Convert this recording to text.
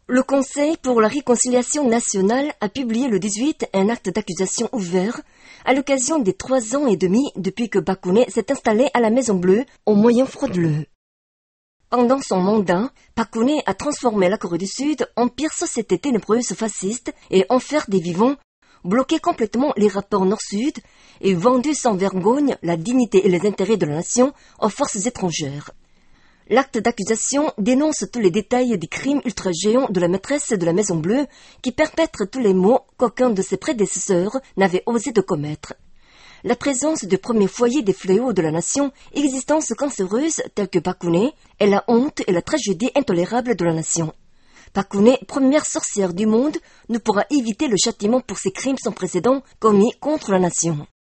Le Conseil pour la réconciliation nationale a publié le 18 un acte d'accusation ouvert à l'occasion des 3 ans et demi depuis que Park Geun-hye s'est installé à la Maison Bleue aux moyens frauduleux. Pendant son mandat, Park Geun-hye a transformé la Corée du Sud en pire société ténébreuse fasciste et enfer des vivants, bloqué complètement les rapports Nord-Sud et vendu sans vergogne la dignité et les intérêts de la nation aux forces étrangères. L'acte d'accusation dénonce tous les détails des crimes ultra-géants de la maîtresse de la Maison Bleue qui perpètre tous les maux qu'aucun de ses prédécesseurs n'avait osé de commettre. La présence du premier foyer des fléaux de la nation, existence cancéreuse telle que Park Geun-hye, est la honte et la tragédie intolérable de la nation. Park Geun-hye, première sorcière du monde, ne pourra éviter le châtiment pour ses crimes sans précédent commis contre la nation.